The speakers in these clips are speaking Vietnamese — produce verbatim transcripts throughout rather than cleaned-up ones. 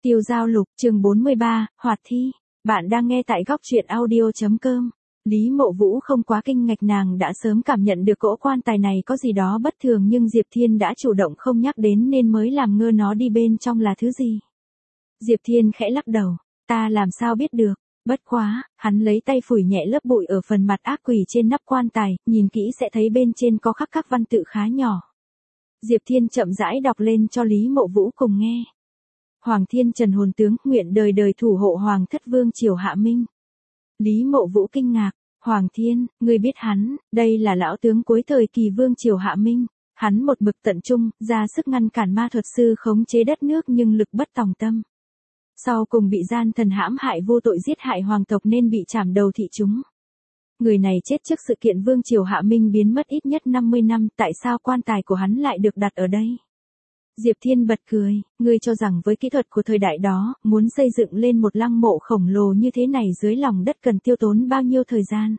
Tiêu Giao Lục, chương bốn mươi ba, Hoạt Thi. Bạn đang nghe tại góc truyện audio.com. Lý Mộ Vũ không quá kinh ngạc, nàng đã sớm cảm nhận được cỗ quan tài này có gì đó bất thường, nhưng Diệp Thiên đã chủ động không nhắc đến nên mới làm ngơ nó đi bên trong là thứ gì. Diệp Thiên khẽ lắc đầu, ta làm sao biết được, bất quá, hắn lấy tay phủi nhẹ lớp bụi ở phần mặt ác quỷ trên nắp quan tài, nhìn kỹ sẽ thấy bên trên có khắc các văn tự khá nhỏ. Diệp Thiên chậm rãi đọc lên cho Lý Mộ Vũ cùng nghe. Hoàng Thiên Trần hồn tướng, nguyện đời đời thủ hộ Hoàng thất vương triều Hạ Minh. Lý Mộ Vũ kinh ngạc, Hoàng Thiên, ngươi biết hắn, đây là lão tướng cuối thời kỳ vương triều Hạ Minh. Hắn một mực tận trung, ra sức ngăn cản ma thuật sư khống chế đất nước nhưng lực bất tòng tâm. Sau cùng bị gian thần hãm hại vô tội giết hại hoàng tộc nên bị trảm đầu thị chúng. Người này chết trước sự kiện vương triều Hạ Minh biến mất ít nhất năm mươi năm, tại sao quan tài của hắn lại được đặt ở đây? Diệp Thiên bật cười, ngươi cho rằng với kỹ thuật của thời đại đó, muốn xây dựng lên một lăng mộ khổng lồ như thế này dưới lòng đất cần tiêu tốn bao nhiêu thời gian?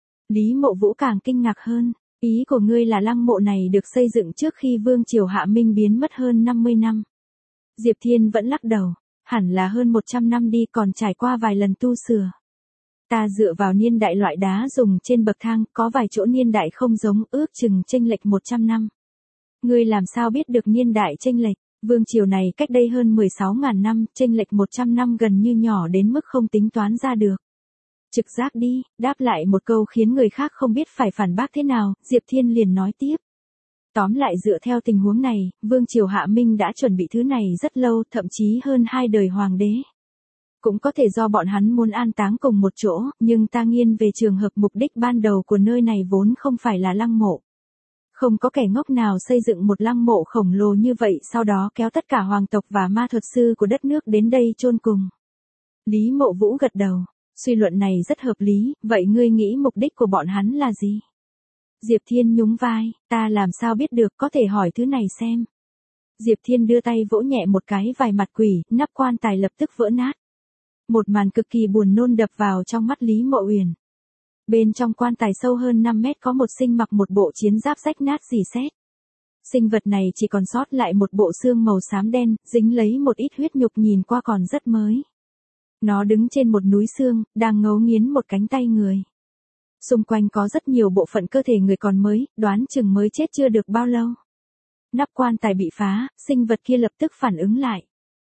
Lý Mộ Vũ càng kinh ngạc hơn, ý của ngươi là lăng mộ này được xây dựng trước khi vương triều Hạ Minh biến mất hơn năm mươi năm. Diệp Thiên vẫn lắc đầu, hẳn là hơn một trăm năm đi, còn trải qua vài lần tu sửa. Ta dựa vào niên đại loại đá dùng trên bậc thang, có vài chỗ niên đại không giống, ước chừng chênh lệch một trăm năm. Ngươi làm sao biết được niên đại chênh lệch? Vương triều này cách đây hơn mười sáu nghìn năm, chênh lệch một trăm năm gần như nhỏ đến mức không tính toán ra được. Trực giác đi, đáp lại một câu khiến người khác không biết phải phản bác thế nào, Diệp Thiên liền nói tiếp. Tóm lại dựa theo tình huống này, vương triều Hạ Minh đã chuẩn bị thứ này rất lâu, thậm chí hơn hai đời hoàng đế. Cũng có thể do bọn hắn muốn an táng cùng một chỗ, nhưng ta nghiêng về trường hợp mục đích ban đầu của nơi này vốn không phải là lăng mộ. Không có kẻ ngốc nào xây dựng một lăng mộ khổng lồ như vậy sau đó kéo tất cả hoàng tộc và ma thuật sư của đất nước đến đây chôn cùng. Lý Mộ Vũ gật đầu, suy luận này rất hợp lý, vậy ngươi nghĩ mục đích của bọn hắn là gì? Diệp Thiên nhún vai, ta làm sao biết được, có thể hỏi thứ này xem. Diệp Thiên đưa tay vỗ nhẹ một cái vài mặt quỷ, nắp quan tài lập tức vỡ nát. Một màn cực kỳ buồn nôn đập vào trong mắt Lý Mộ Uyển. Bên trong quan tài sâu hơn năm mét có một sinh mặc một bộ chiến giáp rách nát rỉ sét. Sinh vật này chỉ còn sót lại một bộ xương màu xám đen, dính lấy một ít huyết nhục, nhìn qua còn rất mới. Nó đứng trên một núi xương, đang ngấu nghiến một cánh tay người. Xung quanh có rất nhiều bộ phận cơ thể người còn mới, đoán chừng mới chết chưa được bao lâu. Nắp quan tài bị phá, sinh vật kia lập tức phản ứng lại.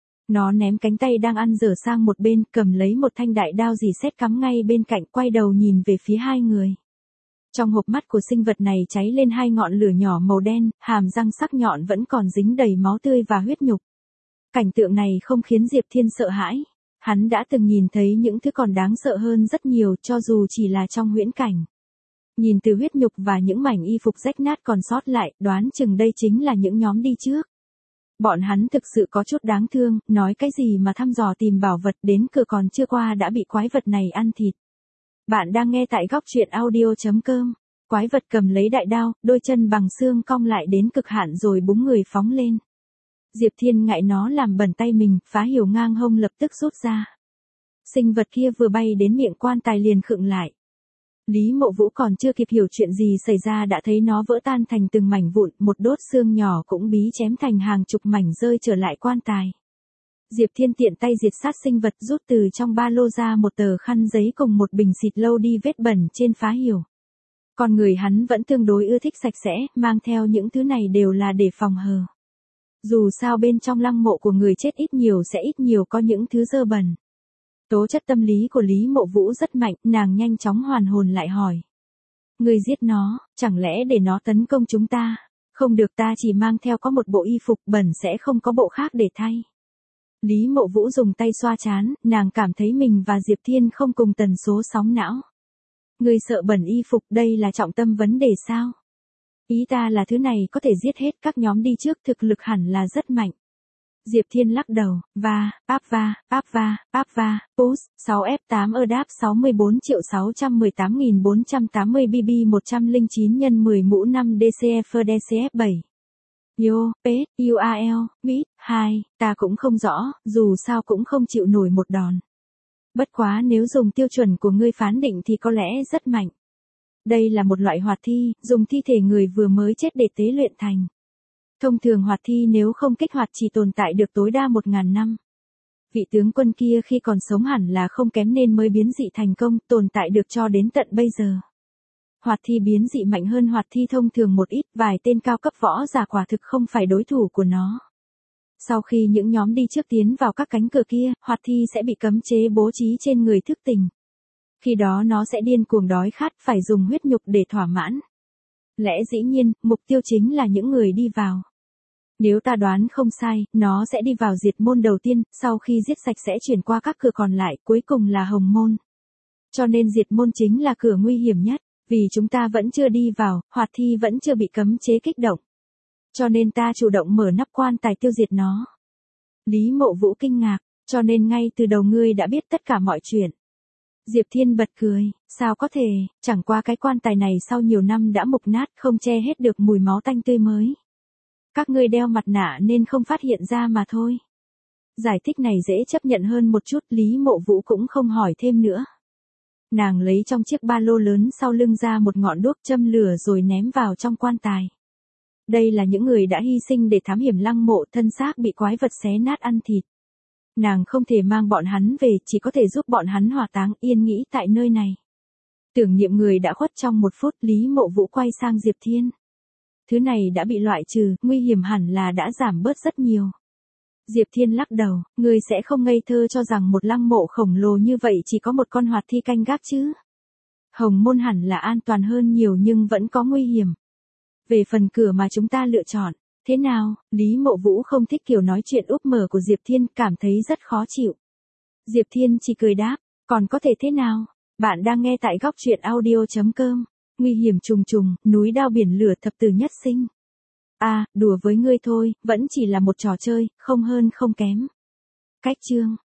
Nó ném cánh tay đang ăn dở sang một bên, cầm lấy một thanh đại đao rỉ sét cắm ngay bên cạnh, quay đầu nhìn về phía hai người. Trong hộp mắt của sinh vật này cháy lên hai ngọn lửa nhỏ màu đen, hàm răng sắc nhọn vẫn còn dính đầy máu tươi và huyết nhục. Cảnh tượng này không khiến Diệp Thiên sợ hãi. Hắn đã từng nhìn thấy những thứ còn đáng sợ hơn rất nhiều, cho dù chỉ là trong huyễn cảnh. Nhìn từ huyết nhục và những mảnh y phục rách nát còn sót lại, đoán chừng đây chính là những nhóm đi trước. Bọn hắn thực sự có chút đáng thương, nói cái gì mà thăm dò tìm bảo vật, đến cửa còn chưa qua đã bị quái vật này ăn thịt. Bạn đang nghe tại góc truyện audio.com. Quái vật cầm lấy đại đao, đôi chân bằng xương cong lại đến cực hạn rồi búng người phóng lên. Diệp Thiên ngại nó làm bẩn tay mình, phá hiểu ngang hông lập tức rút ra. Sinh vật kia vừa bay đến miệng quan tài liền khựng lại. Lý Mộ Vũ còn chưa kịp hiểu chuyện gì xảy ra đã thấy nó vỡ tan thành từng mảnh vụn, một đốt xương nhỏ cũng bí chém thành hàng chục mảnh rơi trở lại quan tài. Diệp Thiên tiện tay diệt sát sinh vật, rút từ trong ba lô ra một tờ khăn giấy cùng một bình xịt lâu đi vết bẩn trên phá hiểu. Con người hắn vẫn tương đối ưa thích sạch sẽ, mang theo những thứ này đều là để phòng hờ. Dù sao bên trong lăng mộ của người chết ít nhiều sẽ ít nhiều có những thứ dơ bẩn. Tố chất tâm lý của Lý Mộ Vũ rất mạnh, nàng nhanh chóng hoàn hồn lại hỏi. Người giết nó, chẳng lẽ để nó tấn công chúng ta? Không được, ta chỉ mang theo có một bộ y phục, bẩn sẽ không có bộ khác để thay. Lý Mộ Vũ dùng tay xoa trán, nàng cảm thấy mình và Diệp Thiên không cùng tần số sóng não. Người sợ bẩn y phục, đây là trọng tâm vấn đề sao? Ý ta là thứ này có thể giết hết các nhóm đi trước, thực lực hẳn là rất mạnh. Diệp Thiên lắc đầu, va, áp va, áp va, áp va, push, sáu F tám ơ đáp sáu mươi bốn triệu sáu trăm mười tám nghìn bốn trăm tám mươi B B một trăm lẻ chín nhân mười mũ năm D C F D C F bảy. Yo, P, U A L, Mít, hai, ta cũng không rõ, dù sao cũng không chịu nổi một đòn. Bất quá nếu dùng tiêu chuẩn của ngươi phán định thì có lẽ rất mạnh. Đây là một loại hoạt thi, dùng thi thể người vừa mới chết để tế luyện thành. Thông thường hoạt thi nếu không kích hoạt chỉ tồn tại được tối đa một nghìn năm. Vị tướng quân kia khi còn sống hẳn là không kém nên mới biến dị thành công, tồn tại được cho đến tận bây giờ. Hoạt thi biến dị mạnh hơn hoạt thi thông thường một ít, vài tên cao cấp võ giả quả thực không phải đối thủ của nó. Sau khi những nhóm đi trước tiến vào các cánh cửa kia, hoạt thi sẽ bị cấm chế bố trí trên người thức tỉnh. Khi đó nó sẽ điên cuồng đói khát, phải dùng huyết nhục để thỏa mãn. Lẽ dĩ nhiên, mục tiêu chính là những người đi vào. Nếu ta đoán không sai, nó sẽ đi vào diệt môn đầu tiên, sau khi giết sạch sẽ chuyển qua các cửa còn lại, cuối cùng là hồng môn. Cho nên diệt môn chính là cửa nguy hiểm nhất, vì chúng ta vẫn chưa đi vào, hoạt thi vẫn chưa bị cấm chế kích động. Cho nên ta chủ động mở nắp quan tài tiêu diệt nó. Lý Mộ Vũ kinh ngạc, cho nên ngay từ đầu ngươi đã biết tất cả mọi chuyện. Diệp Thiên bật cười, sao có thể, chẳng qua cái quan tài này sau nhiều năm đã mục nát, không che hết được mùi máu tanh tươi mới. Các ngươi đeo mặt nạ nên không phát hiện ra mà thôi. Giải thích này dễ chấp nhận hơn một chút, Lý Mộ Vũ cũng không hỏi thêm nữa. Nàng lấy trong chiếc ba lô lớn sau lưng ra một ngọn đuốc châm lửa rồi ném vào trong quan tài. Đây là những người đã hy sinh để thám hiểm lăng mộ, thân xác bị quái vật xé nát ăn thịt. Nàng không thể mang bọn hắn về, chỉ có thể giúp bọn hắn hỏa táng yên nghỉ tại nơi này. Tưởng niệm người đã khuất trong một phút, Lý Mộ Vũ quay sang Diệp Thiên. Thứ này đã bị loại trừ, nguy hiểm hẳn là đã giảm bớt rất nhiều. Diệp Thiên lắc đầu, ngươi sẽ không ngây thơ cho rằng một lăng mộ khổng lồ như vậy chỉ có một con hoạt thi canh gác chứ. Hồng môn hẳn là an toàn hơn nhiều nhưng vẫn có nguy hiểm. Về phần cửa mà chúng ta lựa chọn, thế nào? Lý Mộ Vũ không thích kiểu nói chuyện úp mở của Diệp Thiên, cảm thấy rất khó chịu. Diệp Thiên chỉ cười đáp, còn có thể thế nào? Bạn đang nghe tại góc truyện audio chấm com. Nguy hiểm trùng trùng, núi đao biển lửa thập tử nhất sinh. À, đùa với ngươi thôi, vẫn chỉ là một trò chơi, không hơn không kém. Cách chương